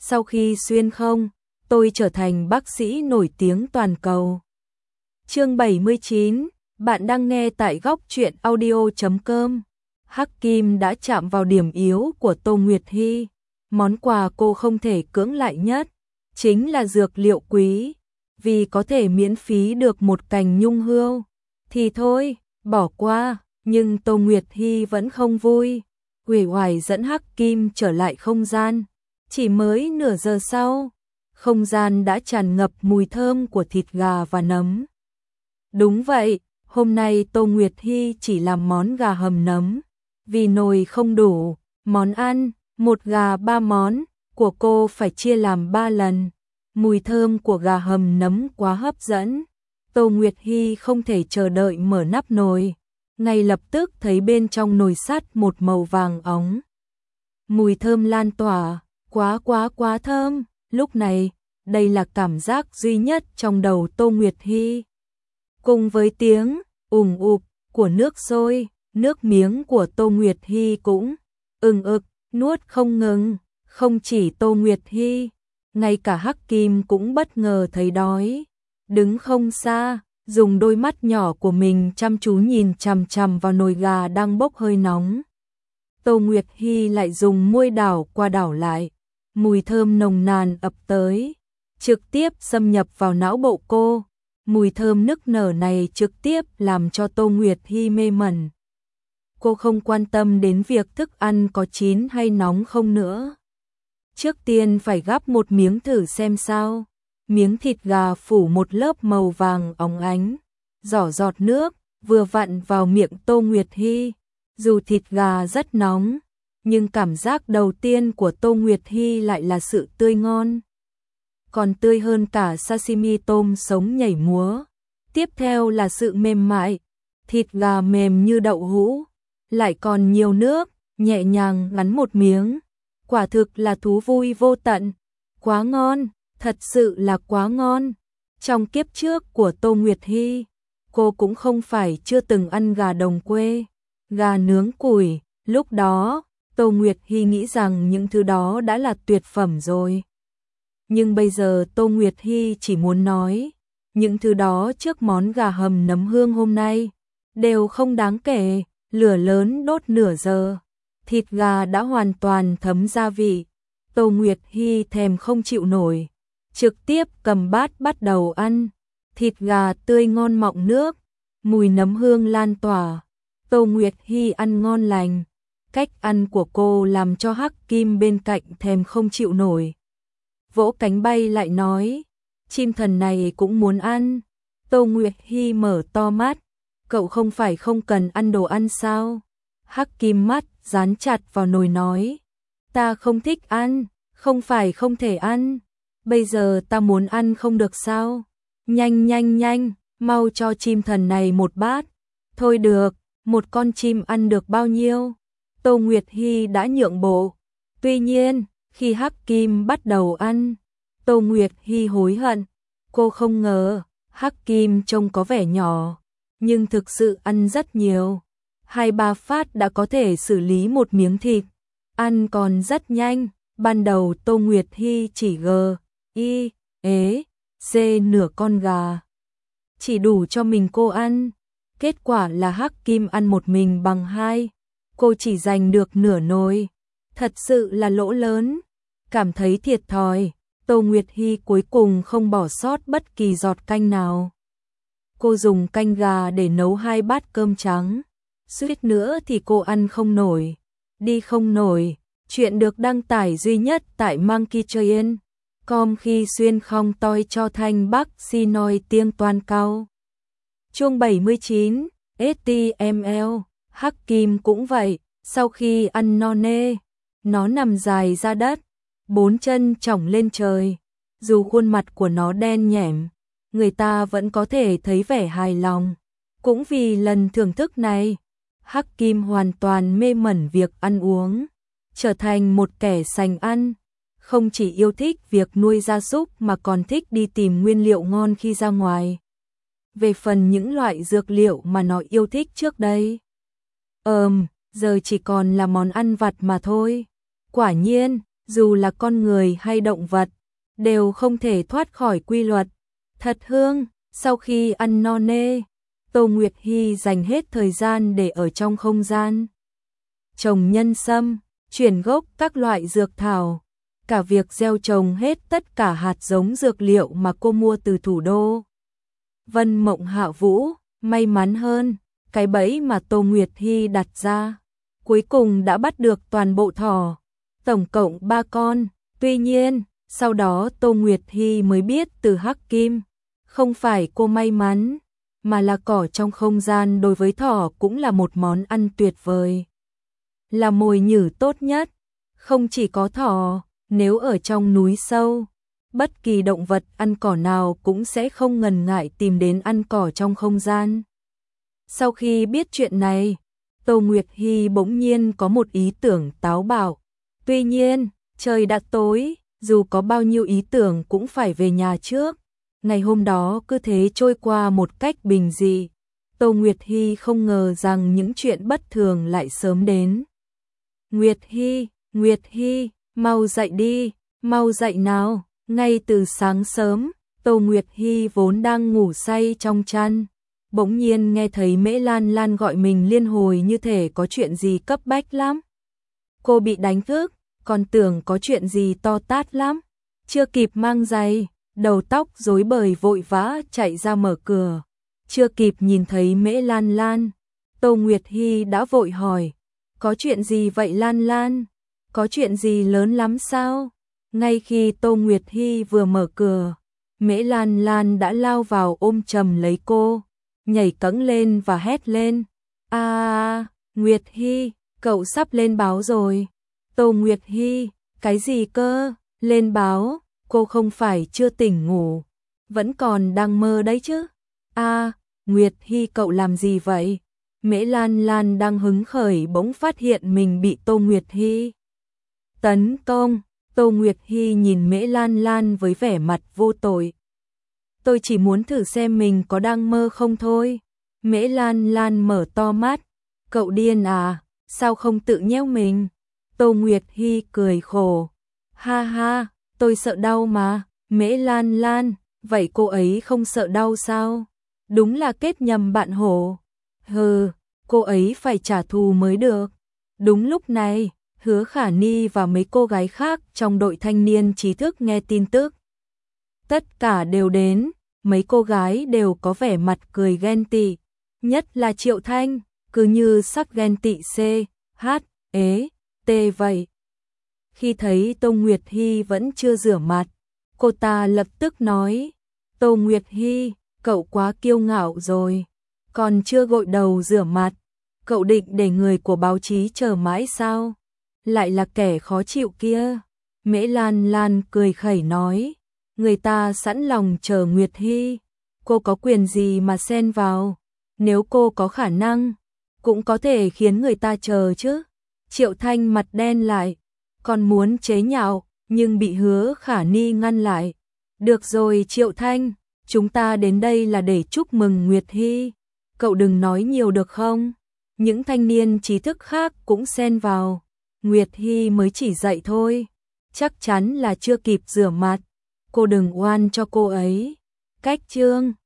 sau khi xuyên không, tôi trở thành bác sĩ nổi tiếng toàn cầu. Chương 79, bạn đang nghe tại góc truyện audio.com. Hắc Kim đã chạm vào điểm yếu của Tô Nguyệt Hy. Món quà cô không thể cưỡng lại nhất chính là dược liệu quý, vì có thể miễn phí được một cành nhung hươu thì thôi, bỏ qua. Nhưng Tô Nguyệt Hy vẫn không vui, uể oải dẫn Hắc Kim trở lại không gian. Chỉ mới nửa giờ sau, không gian đã tràn ngập mùi thơm của thịt gà và nấm. Đúng vậy, hôm nay Tô Nguyệt Hy chỉ làm món gà hầm nấm, vì nồi không đủ, món ăn, một gà ba món, của cô phải chia làm 3 lần. Mùi thơm của gà hầm nấm quá hấp dẫn, Tô Nguyệt Hy không thể chờ đợi mở nắp nồi, ngay lập tức thấy bên trong nồi sắt một màu vàng óng. Mùi thơm lan tỏa, quá thơm, lúc này, đây là cảm giác duy nhất trong đầu Tô Nguyệt Hy. Cùng với tiếng ùng ục của nước sôi, nước miếng của Tô Nguyệt Hy cũng ực nuốt không ngừng. Không chỉ Tô Nguyệt Hy, ngay cả Hắc Kim cũng bất ngờ thấy đói. Đứng không xa, dùng đôi mắt nhỏ của mình chăm chú nhìn chằm chằm vào nồi gà đang bốc hơi nóng. Tô Nguyệt Hy lại dùng môi đảo qua đảo lại, mùi thơm nồng nàn ập tới, trực tiếp xâm nhập vào não bộ cô. Mùi thơm nức nở này trực tiếp làm cho Tô Nguyệt Hy mê mẩn. Cô không quan tâm đến việc thức ăn có chín hay nóng không nữa. Trước tiên phải gắp một miếng thử xem sao. Miếng thịt gà phủ một lớp màu vàng óng ánh, giỏ giọt nước, vừa vặn vào miệng Tô Nguyệt Hy. Dù thịt gà rất nóng, nhưng cảm giác đầu tiên của Tô Nguyệt Hy lại là sự tươi ngon. Còn tươi hơn cả sashimi tôm sống nhảy múa. Tiếp theo là sự mềm mại, thịt gà mềm như đậu hũ, lại còn nhiều nước, nhẹ nhàng ngắn một miếng. Quả thực là thú vui vô tận, quá ngon, thật sự là quá ngon. Trong kiếp trước của Tô Nguyệt Hy, cô cũng không phải chưa từng ăn gà đồng quê, gà nướng củi, lúc đó, Tô Nguyệt Hy nghĩ rằng những thứ đó đã là tuyệt phẩm rồi. Nhưng bây giờ Tô Nguyệt Hy chỉ muốn nói, những thứ đó trước món gà hầm nấm hương hôm nay, đều không đáng kể. Lửa lớn đốt nửa giờ, thịt gà đã hoàn toàn thấm gia vị. Tô Nguyệt Hy thèm không chịu nổi, trực tiếp cầm bát bắt đầu ăn. Thịt gà tươi ngon mọng nước, mùi nấm hương lan tỏa. Tô Nguyệt Hy ăn ngon lành. Cách ăn của cô làm cho Hắc Kim bên cạnh thèm không chịu nổi. Vỗ cánh bay lại nói, chim thần này cũng muốn ăn. Tô Nguyệt Hy mở to mắt, cậu không phải không cần ăn đồ ăn sao? Hắc Kim mắt dán chặt vào nồi nói, ta không thích ăn, không phải không thể ăn, bây giờ ta muốn ăn không được sao? Nhanh, mau cho chim thần này một bát. Thôi được, một con chim ăn được bao nhiêu? Tô Nguyệt Hy đã nhượng bộ. Tuy nhiên, khi Hắc Kim bắt đầu ăn, Tô Nguyệt Hy hối hận. Cô không ngờ, Hắc Kim trông có vẻ nhỏ, nhưng thực sự ăn rất nhiều. 2-3 phát đã có thể xử lý một miếng thịt, ăn còn rất nhanh. Ban đầu Tô Nguyệt Hy chỉ nửa con gà, chỉ đủ cho mình cô ăn. Kết quả là Hắc Kim ăn một mình bằng 2, cô chỉ giành được nửa nồi. Thật sự là lỗ lớn. Cảm thấy thiệt thòi, Tô Nguyệt Hy cuối cùng không bỏ sót bất kỳ giọt canh nào. Cô dùng canh gà để nấu 2 bát cơm trắng. Suýt nữa thì cô ăn không nổi, đi không nổi. Chuyện được đăng tải duy nhất tại monkeytrain.com khi xuyên không toi cho thanh bắc si nói tiếng toàn cao. Chương 79, HTML. Hắc Kim cũng vậy, sau khi ăn no nê, nó nằm dài ra đất, 4 chân chỏng lên trời. Dù khuôn mặt của nó đen nhẻm, người ta vẫn có thể thấy vẻ hài lòng. Cũng vì lần thưởng thức này, Hắc Kim hoàn toàn mê mẩn việc ăn uống, trở thành một kẻ sành ăn. Không chỉ yêu thích việc nuôi gia súc mà còn thích đi tìm nguyên liệu ngon khi ra ngoài. Về phần những loại dược liệu mà nó yêu thích trước đây, giờ chỉ còn là món ăn vặt mà thôi. Quả nhiên, dù là con người hay động vật, đều không thể thoát khỏi quy luật. Thật hương, sau khi ăn no nê, Tô Nguyệt Hy dành hết thời gian để ở trong không gian trồng nhân sâm, chuyển gốc các loại dược thảo, cả việc gieo trồng hết tất cả hạt giống dược liệu mà cô mua từ thủ đô. Vân Mộng Hạ Vũ, may mắn hơn, cái bẫy mà Tô Nguyệt Hy đặt ra, cuối cùng đã bắt được toàn bộ thỏ, tổng cộng 3 con. Tuy nhiên, sau đó Tô Nguyệt Hy mới biết từ Hắc Kim, không phải cô may mắn, mà là cỏ trong không gian đối với thỏ cũng là một món ăn tuyệt vời. Là mồi nhử tốt nhất, không chỉ có thỏ, nếu ở trong núi sâu, bất kỳ động vật ăn cỏ nào cũng sẽ không ngần ngại tìm đến ăn cỏ trong không gian. Sau khi biết chuyện này, Tô Nguyệt Hy bỗng nhiên có một ý tưởng táo bạo. Tuy nhiên, trời đã tối, dù có bao nhiêu ý tưởng cũng phải về nhà trước. Ngày hôm đó cứ thế trôi qua một cách bình dị. Tô Nguyệt Hy không ngờ rằng những chuyện bất thường lại sớm đến. Nguyệt Hy, mau dậy đi, mau dậy nào. Ngay từ sáng sớm, Tô Nguyệt Hy vốn đang ngủ say trong chăn, bỗng nhiên nghe thấy Mễ Lan Lan gọi mình liên hồi như thể có chuyện gì cấp bách lắm. Cô bị đánh thức, còn tưởng có chuyện gì to tát lắm. Chưa kịp mang giày, đầu tóc rối bời vội vã chạy ra mở cửa. Chưa kịp nhìn thấy Mễ Lan Lan, Tô Nguyệt Hy đã vội hỏi, có chuyện gì vậy Lan Lan? Có chuyện gì lớn lắm sao? Ngay khi Tô Nguyệt Hy vừa mở cửa, Mễ Lan Lan đã lao vào ôm chầm lấy cô, nhảy cẫng lên và hét lên. Nguyệt Hy, cậu sắp lên báo rồi. Tô Nguyệt Hy, cái gì cơ? Lên báo, cô không phải chưa tỉnh ngủ, vẫn còn đang mơ đấy chứ. Nguyệt Hy cậu làm gì vậy? Mễ Lan Lan đang hứng khởi bỗng phát hiện mình bị Tô Nguyệt Hy tấn công. Tô Nguyệt Hy nhìn Mễ Lan Lan với vẻ mặt vô tội. Tôi chỉ muốn thử xem mình có đang mơ không thôi. Mễ Lan Lan mở to mắt. Cậu điên à, sao không tự nhéo mình? Tô Nguyệt Hy cười khổ. Ha ha, tôi sợ đau mà. Mễ Lan Lan, vậy cô ấy không sợ đau sao? Đúng là kết nhầm bạn hổ. Hừ, cô ấy phải trả thù mới được. Đúng lúc này, Hứa Khả Ni và mấy cô gái khác trong đội thanh niên trí thức nghe tin tức. Tất cả đều đến, mấy cô gái đều có vẻ mặt cười ghen tị, nhất là Triệu Thanh, cứ như sắc ghen tị CHT vậy. Khi thấy Tô Nguyệt Hy vẫn chưa rửa mặt, cô ta lập tức nói, Tô Nguyệt Hy, cậu quá kiêu ngạo rồi, còn chưa gội đầu rửa mặt, cậu định để người của báo chí chờ mãi sao? Lại là kẻ khó chịu kia. Mễ Lan Lan cười khẩy nói, người ta sẵn lòng chờ Nguyệt Hy, cô có quyền gì mà xen vào, nếu cô có khả năng, cũng có thể khiến người ta chờ chứ. Triệu Thanh mặt đen lại, còn muốn chế nhạo, nhưng bị Hứa Khả Ni ngăn lại. Được rồi Triệu Thanh, chúng ta đến đây là để chúc mừng Nguyệt Hy, cậu đừng nói nhiều được không? Những thanh niên trí thức khác cũng xen vào. Nguyệt Hy mới chỉ dậy thôi, chắc chắn là chưa kịp rửa mặt, cô đừng oan cho cô ấy. Cách chương